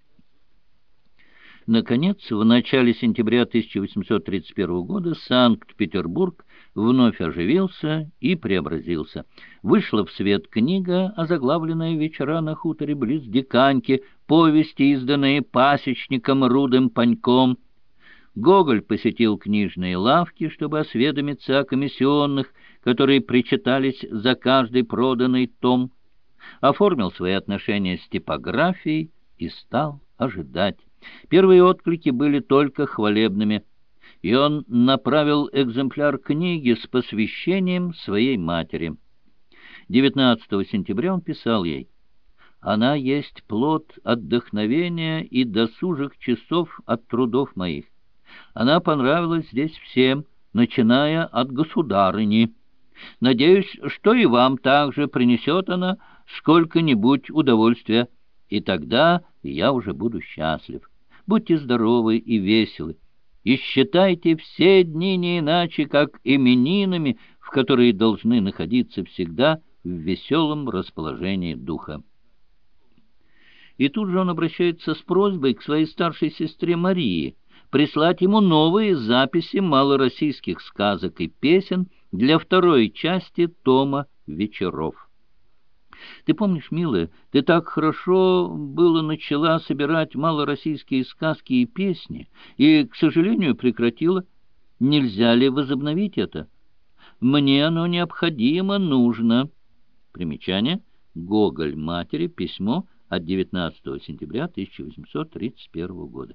Speaker 1: Наконец, в начале сентября тысяча восемьсот тридцать первого года Санкт-Петербург вновь оживился и преобразился. Вышла в свет книга, озаглавленная «Вечера на хуторе близ Диканьки», повести, изданные пасечником Рудым Паньком. Гоголь посетил книжные лавки, чтобы осведомиться о комиссионных, которые причитались за каждый проданный том, оформил свои отношения с типографией и стал ожидать. Первые отклики были только хвалебными, и он направил экземпляр книги с посвящением своей матери. девятнадцатого сентября он писал ей: «Она есть плод отдохновения и досужих часов от трудов моих. Она понравилась здесь всем, начиная от государыни. Надеюсь, что и вам также принесет она сколько-нибудь удовольствия, и тогда я уже буду счастлив. Будьте здоровы и веселы, и считайте все дни не иначе, как именинами, в которые должны находиться всегда в веселом расположении духа». И тут же он обращается с просьбой к своей старшей сестре Марии прислать ему новые записи малороссийских сказок и песен для второй части тома «Вечеров». Ты помнишь, милая, ты так хорошо было начала собирать малороссийские сказки и песни, и, к сожалению, прекратила. Нельзя ли возобновить это? Мне оно необходимо, нужно. Примечание. Гоголь матери. Письмо от девятнадцатого сентября тысяча восемьсот тридцать первого года.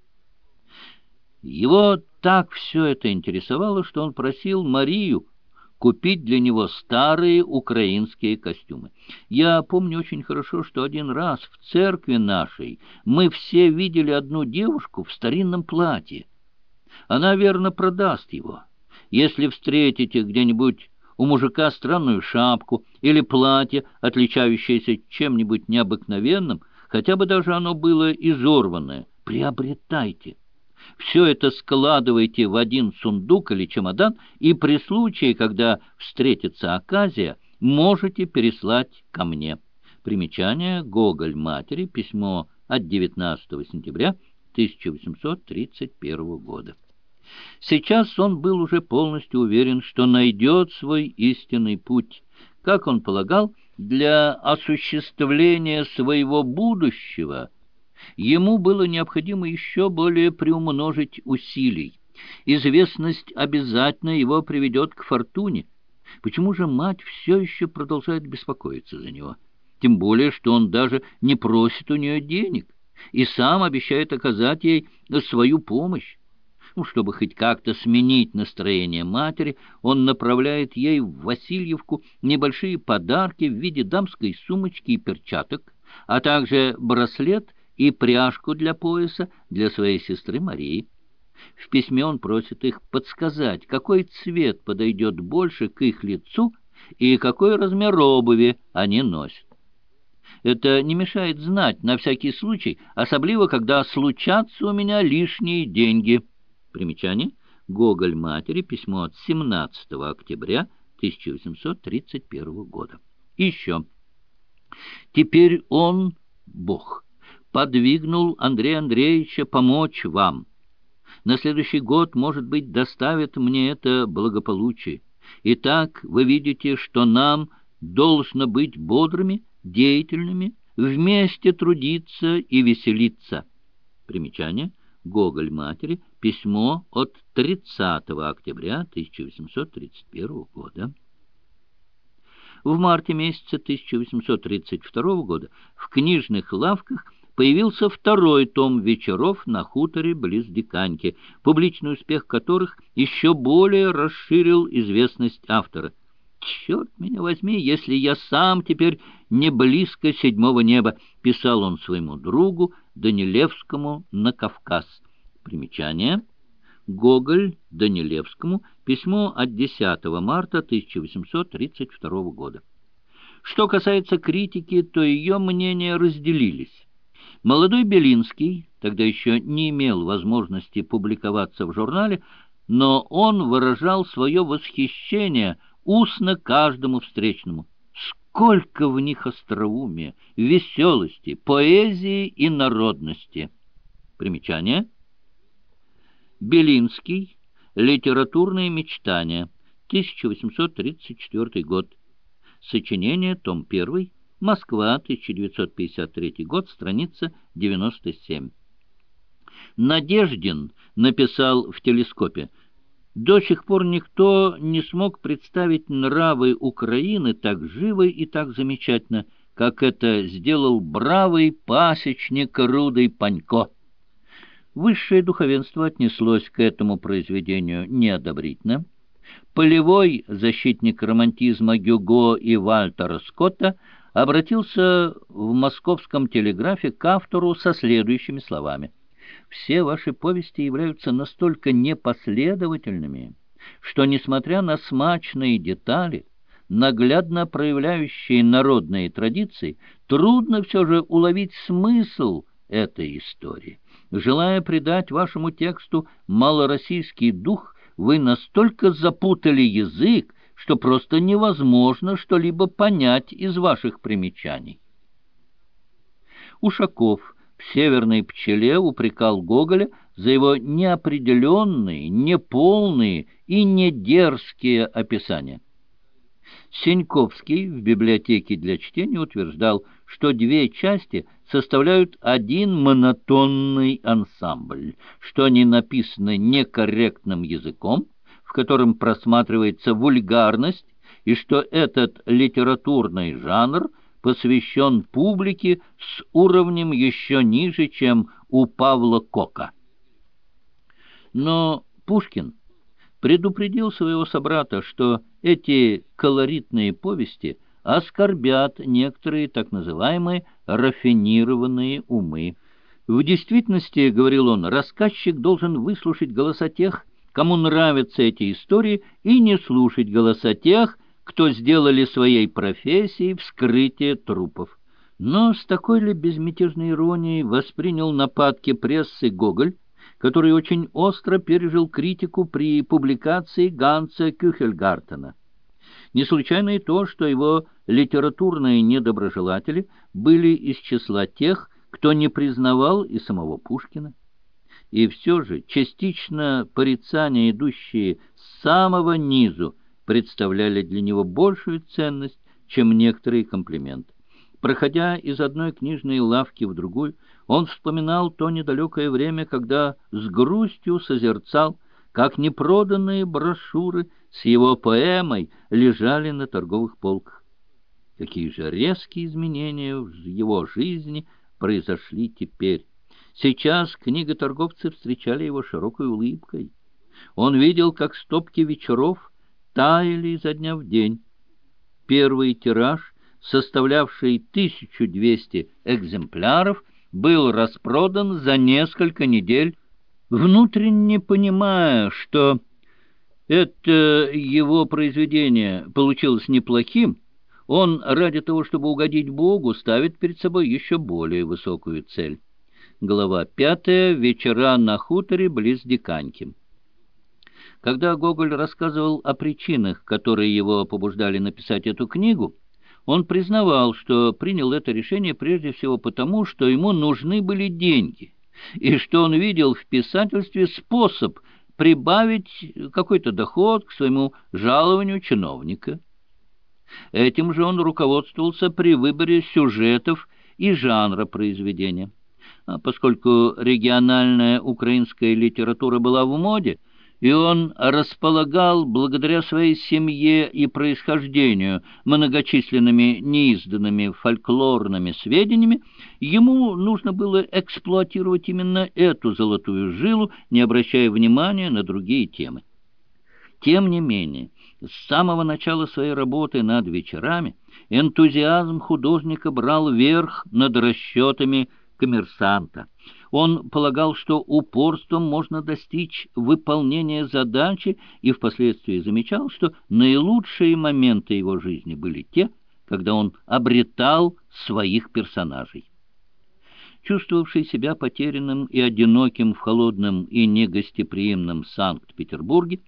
Speaker 1: Его так все это интересовало, что он просил Марию купить для него старые украинские костюмы. Я помню очень хорошо, что один раз в церкви нашей мы все видели одну девушку в старинном платье. Она, верно, продаст его. Если встретите где-нибудь у мужика странную шапку или платье, отличающееся чем-нибудь необыкновенным, хотя бы даже оно было изорванное, приобретайте. Все это складывайте в один сундук или чемодан, и при случае, когда встретится оказия, можете переслать ко мне. Примечание. Гоголь матери. Письмо от девятнадцатого сентября тысяча восемьсот тридцать первого года. Сейчас он был уже полностью уверен, что найдет свой истинный путь. Как он полагал, для осуществления своего будущего ему было необходимо еще более приумножить усилий. Известность обязательно его приведет к фортуне. Почему же мать все еще продолжает беспокоиться за него? Тем более, что он даже не просит у нее денег и сам обещает оказать ей свою помощь. Ну, чтобы хоть как-то сменить настроение матери, он направляет ей в Васильевку небольшие подарки в виде дамской сумочки и перчаток, а также браслет и пряжку для пояса для своей сестры Марии. В письме он просит их подсказать, какой цвет подойдет больше к их лицу и какой размер обуви они носят. Это не мешает знать на всякий случай, особливо, когда случатся у меня лишние деньги. Примечание. Гоголь матери. Письмо от семнадцатого октября тысяча восемьсот тридцать первого года. И еще. Теперь он, Бог, подвигнул Андрея Андреевича помочь вам. На следующий год, может быть, доставит мне это благополучие. Итак, вы видите, что нам должно быть бодрыми, деятельными, вместе трудиться и веселиться. Примечание. Гоголь матери. Письмо от тридцатого октября тысяча восемьсот тридцать первого года. В марте месяца тысяча восемьсот тридцать второго года в книжных лавках появился второй том «Вечеров» на хуторе близ Диканьки, публичный успех которых еще более расширил известность автора. «Черт меня возьми, если я сам теперь не близко седьмого неба», — писал он своему другу Данилевскому на Кавказ. Примечание. Гоголь Данилевскому. Письмо от десятого марта тысяча восемьсот тридцать второго года. Что касается критики, то ее мнения разделились. Молодой Белинский тогда еще не имел возможности публиковаться в журнале, но он выражал свое восхищение устно каждому встречному. Сколько в них остроумия, веселости, поэзии и народности! Примечание. Белинский. Литературные мечтания. тысяча восемьсот тридцать четвёртый год. Сочинение. Том первый. Москва. тысяча девятьсот пятьдесят третий год. Страница девяносто семь. Надеждин написал в «Телескопе»: «До сих пор никто не смог представить нравы Украины так живо и так замечательно, как это сделал бравый пасечник Рудый Панько». Высшее духовенство отнеслось к этому произведению неодобрительно. Полевой защитник романтизма Гюго и Вальтера Скотта обратился в московском телеграфе к автору со следующими словами: «Все ваши повести являются настолько непоследовательными, что, несмотря на смачные детали, наглядно проявляющие народные традиции, трудно все же уловить смысл этой истории. Желая придать вашему тексту малороссийский дух, вы настолько запутали язык, что просто невозможно что-либо понять из ваших примечаний». Ушаков в «Северной пчеле» упрекал Гоголя за его неопределенные, неполные и недерзкие описания. Сеньковский в «Библиотеке для чтения» утверждал, что две части составляют один монотонный ансамбль, что они написаны некорректным языком, в котором просматривается вульгарность, и что этот литературный жанр посвящен публике с уровнем еще ниже, чем у Павла Кока. Но Пушкин предупредил своего собрата, что эти колоритные повести оскорбят некоторые так называемые рафинированные умы. В действительности, говорил он, рассказчик должен выслушать голоса тех, кому нравятся эти истории, и не слушать голоса тех, кто сделали своей профессией вскрытие трупов. Но с такой ли безмятежной иронией воспринял нападки прессы Гоголь, который очень остро пережил критику при публикации Ганса Кюхельгартена. Не случайно и то, что его литературные недоброжелатели были из числа тех, кто не признавал и самого Пушкина. И все же частично порицания, идущие с самого низу, представляли для него большую ценность, чем некоторые комплименты. Проходя из одной книжной лавки в другую, он вспоминал то недалекое время, когда с грустью созерцал, как непроданные брошюры с его поэмой лежали на торговых полках. Какие же резкие изменения в его жизни произошли теперь. Сейчас книготорговцы встречали его широкой улыбкой. Он видел, как стопки вечеров таяли изо дня в день. Первый тираж, составлявший тысячу двести экземпляров, был распродан за несколько недель. Внутренне понимая, что это его произведение получилось неплохим, он ради того, чтобы угодить Богу, ставит перед собой еще более высокую цель. Глава пятая. Вечера на хуторе близ Диканьки. Когда Гоголь рассказывал о причинах, которые его побуждали написать эту книгу, он признавал, что принял это решение прежде всего потому, что ему нужны были деньги, и что он видел в писательстве способ прибавить какой-то доход к своему жалованию чиновника. Этим же он руководствовался при выборе сюжетов и жанра произведения. А поскольку региональная украинская литература была в моде, и он располагал, благодаря своей семье и происхождению, многочисленными неизданными фольклорными сведениями, ему нужно было эксплуатировать именно эту золотую жилу, не обращая внимания на другие темы. Тем не менее, с самого начала своей работы над вечерами энтузиазм художника брал верх над расчетами коммерсанта. Он полагал, что упорством можно достичь выполнения задачи, и впоследствии замечал, что наилучшие моменты его жизни были те, когда он обретал своих персонажей. Чувствовавший себя потерянным и одиноким в холодном и негостеприимном Санкт-Петербурге,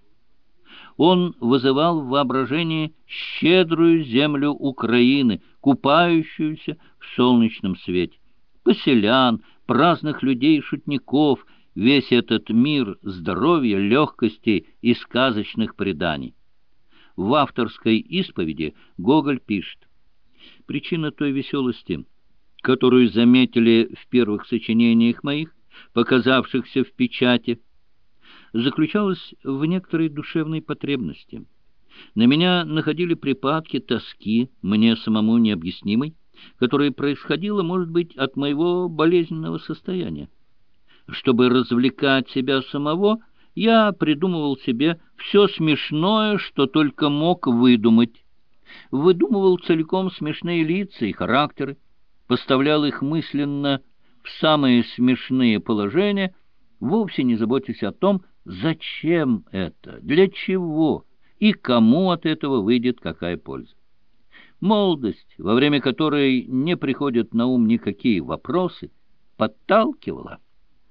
Speaker 1: он вызывал в воображении щедрую землю Украины, купающуюся в солнечном свете. Поселян, праздных людей и шутников, весь этот мир здоровья, легкости и сказочных преданий. В авторской исповеди Гоголь пишет: «Причина той веселости, которую заметили в первых сочинениях моих, показавшихся в печати, заключалась в некоторой душевной потребности. На меня находили припадки тоски, мне самому необъяснимой, которое происходило, может быть, от моего болезненного состояния. Чтобы развлекать себя самого, Я придумывал себе все смешное, что только мог выдумать. Выдумывал целиком смешные лица и характеры, поставлял их мысленно в самые смешные положения, вовсе не заботясь о том, зачем это, для чего и кому от этого выйдет какая польза. Молодость, во время которой не приходят на ум никакие вопросы, подталкивала.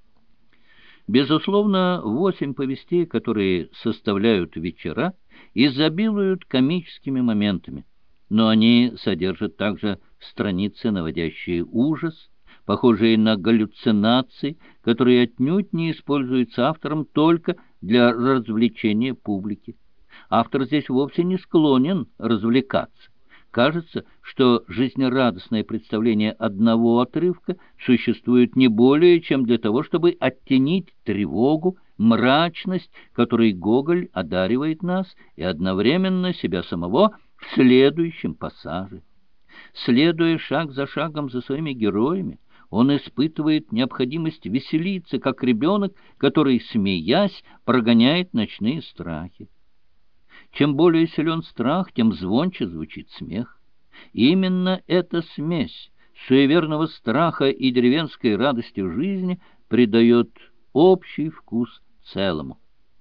Speaker 1: Безусловно, восемь повестей, которые составляют вечера, изобилуют комическими моментами, но они содержат также страницы, наводящие ужас, похожие на галлюцинации, которые отнюдь не используются автором только для развлечения публики. Автор здесь вовсе не склонен развлекаться. Кажется, что жизнерадостное представление одного отрывка существует не более, чем для того, чтобы оттенить тревогу, мрачность, которой Гоголь одаривает нас, и одновременно себя самого в следующем пассаже. Следуя шаг за шагом за своими героями, он испытывает необходимость веселиться, как ребенок, который, смеясь, прогоняет ночные страхи. Чем более силен страх, тем звонче звучит смех. И именно эта смесь суеверного страха и деревенской радости жизни придает общий вкус целому.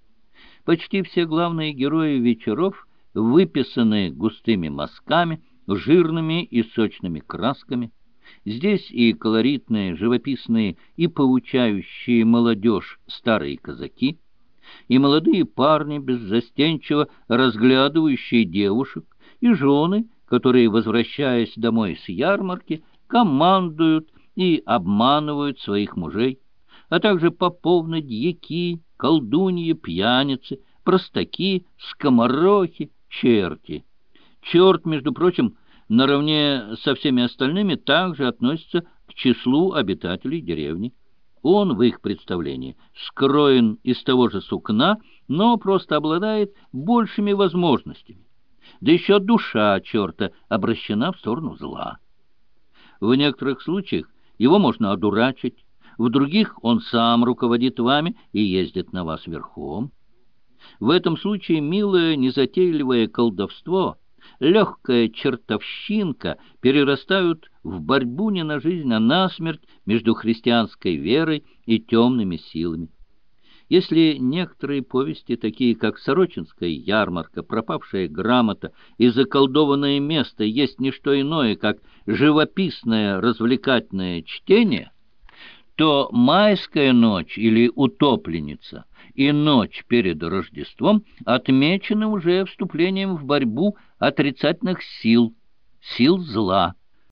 Speaker 1: Почти все главные герои вечеров выписаны густыми мазками, жирными и сочными красками. Здесь и колоритные, живописные и поучающие молодежь старые казаки, и молодые парни, беззастенчиво разглядывающие девушек, и жены, которые, возвращаясь домой с ярмарки, командуют и обманывают своих мужей, а также поповны, дьяки, колдуньи, пьяницы, простаки, скоморохи, черти. Черт, между прочим, наравне со всеми остальными также относится к числу обитателей деревни. Он в их представлении скроен из того же сукна, но просто обладает большими возможностями. Да еще душа черта обращена в сторону зла. В некоторых случаях его можно одурачить, в других он сам руководит вами и ездит на вас верхом. В этом случае милое незатейливое колдовство, легкая чертовщинка перерастают в борьбу не на жизнь, а на смерть между христианской верой и темными силами. Если некоторые повести, такие как «Сорочинская ярмарка», «Пропавшая грамота» и «Заколдованное место» есть не что иное, как живописное развлекательное чтение, то «Майская ночь» или «Утопленница» и «Ночь перед Рождеством» отмечены уже вступлением в борьбу отрицательных сил, сил зла.